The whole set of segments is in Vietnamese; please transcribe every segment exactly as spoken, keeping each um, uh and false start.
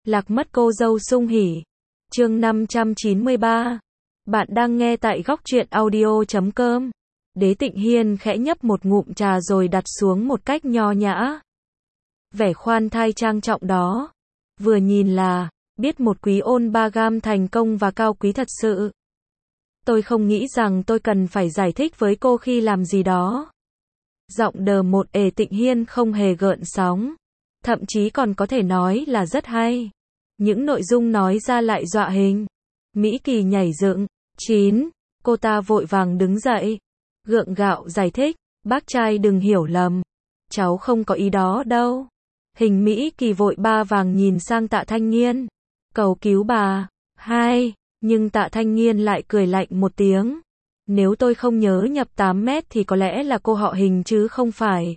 Lạc mất cô dâu sung hỉ. Chương năm trăm chín mươi ba. Bạn đang nghe tại góc truyện audio chấm com. Đế Tịnh Hiên khẽ nhấp một ngụm trà rồi đặt xuống một cách nho nhã. Vẻ khoan thai trang trọng đó, vừa nhìn là biết một quý ôn ba gam thành công và cao quý thật sự. Tôi không nghĩ rằng tôi cần phải giải thích với cô khi làm gì đó. Giọng đờ một ề Tịnh Hiên không hề gợn sóng, thậm chí còn có thể nói là rất hay. Những nội dung nói ra lại dọa hình. Mỹ Kỳ nhảy dựng. Chín. Cô ta vội vàng đứng dậy, gượng gạo giải thích, bác trai đừng hiểu lầm. Cháu không có ý đó đâu. Hình Mỹ Kỳ vội ba vàng nhìn sang Tạ Thanh Nghiên, cầu cứu bà. Hai. Nhưng Tạ Thanh Nghiên lại cười lạnh một tiếng. Nếu tôi không nhớ nhập tám mét thì có lẽ là cô họ Hình chứ không phải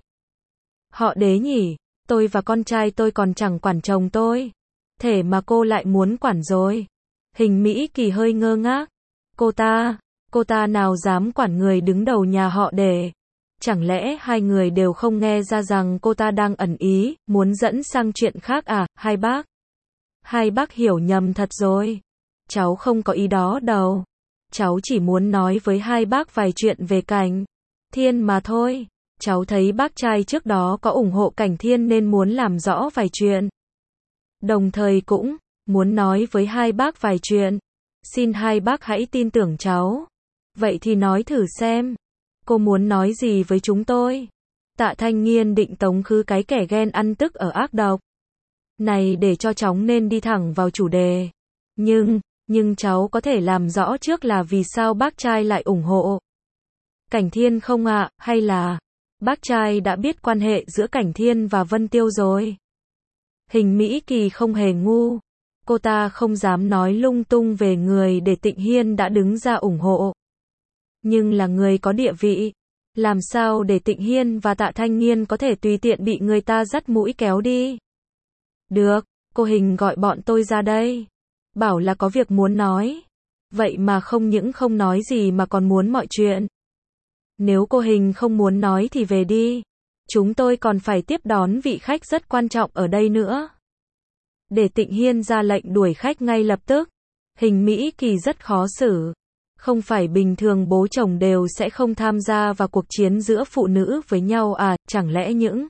họ Đế nhỉ. Tôi và con trai tôi còn chẳng quản chồng tôi, thể mà cô lại muốn quản rồi. Hình Mỹ Kỳ hơi ngơ ngác. Cô ta, cô ta nào dám quản người đứng đầu nhà họ Đế? Chẳng lẽ hai người đều không nghe ra rằng cô ta đang ẩn ý, muốn dẫn sang chuyện khác à, hai bác? Hai bác hiểu nhầm thật rồi. Cháu không có ý đó đâu. Cháu chỉ muốn nói với hai bác vài chuyện về Cảnh Thiên mà thôi. Cháu thấy bác trai trước đó có ủng hộ Cảnh Thiên nên muốn làm rõ vài chuyện. Đồng thời cũng muốn nói với hai bác vài chuyện. Xin hai bác hãy tin tưởng cháu. Vậy thì nói thử xem. Cô muốn nói gì với chúng tôi? Tạ Thanh Nghiên định tống khứ cái kẻ ghen ăn tức ở ác độc này để cho chóng nên đi thẳng vào chủ đề. Nhưng, nhưng cháu có thể làm rõ trước là vì sao bác trai lại ủng hộ Cảnh Thiên không ạ, à, hay là bác trai đã biết quan hệ giữa Cảnh Thiên và Vân Tiêu rồi? Hình Mỹ Kỳ không hề ngu. Cô ta không dám nói lung tung về người để Tịnh Hiên đã đứng ra ủng hộ. Nhưng là người có địa vị, làm sao để Tịnh Hiên và Tạ Thanh Nghiên có thể tùy tiện bị người ta dắt mũi kéo đi? Được, cô Hình gọi bọn tôi ra đây. Bảo là có việc muốn nói. Vậy mà không những không nói gì mà còn muốn mọi chuyện. Nếu cô Hình không muốn nói thì về đi. Chúng tôi còn phải tiếp đón vị khách rất quan trọng ở đây nữa. Để Tịnh Hiên ra lệnh đuổi khách ngay lập tức. Hình Mỹ Kỳ rất khó xử. Không phải bình thường bố chồng đều sẽ không tham gia vào cuộc chiến giữa phụ nữ với nhau à, chẳng lẽ những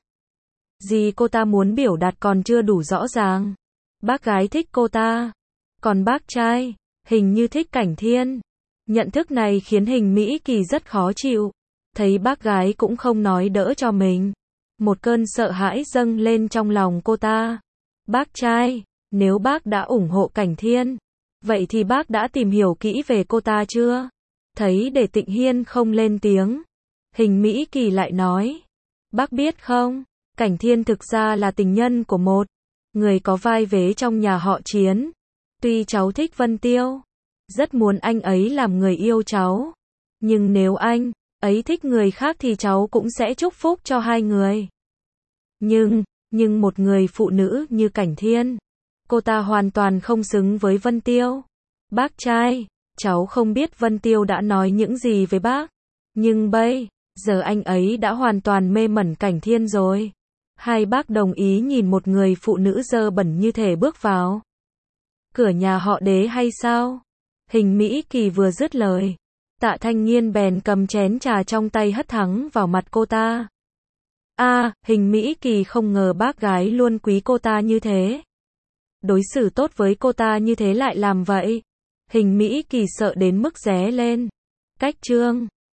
gì cô ta muốn biểu đạt còn chưa đủ rõ ràng? Bác gái thích cô ta, còn bác trai hình như thích Cảnh Thiên. Nhận thức này khiến Hình Mỹ Kỳ rất khó chịu. Thấy bác gái cũng không nói đỡ cho mình, một cơn sợ hãi dâng lên trong lòng cô ta. Bác trai, nếu bác đã ủng hộ Cảnh Thiên, vậy thì bác đã tìm hiểu kỹ về cô ta chưa? Thấy để Tịnh Hiên không lên tiếng, Hình Mỹ Kỳ lại nói, bác biết không, Cảnh Thiên thực ra là tình nhân của một người có vai vế trong nhà họ Chiến. Tuy cháu thích Vân Tiêu, rất muốn anh ấy làm người yêu cháu, nhưng nếu anh ấy thích người khác thì cháu cũng sẽ chúc phúc cho hai người. Nhưng, nhưng một người phụ nữ như Cảnh Thiên, cô ta hoàn toàn không xứng với Vân Tiêu. Bác trai, cháu không biết Vân Tiêu đã nói những gì với bác, nhưng bây giờ anh ấy đã hoàn toàn mê mẩn Cảnh Thiên rồi. Hai bác đồng ý nhìn một người phụ nữ dơ bẩn như thể bước vào cửa nhà họ Đế hay sao? Hình Mỹ Kỳ vừa dứt lời, Tạ Thanh Nghiên bèn cầm chén trà trong tay hất thẳng vào mặt cô ta. A, à, Hình Mỹ Kỳ không ngờ bác gái luôn quý cô ta như thế, đối xử tốt với cô ta như thế lại làm vậy. Hình Mỹ Kỳ sợ đến mức ré lên. Cách chương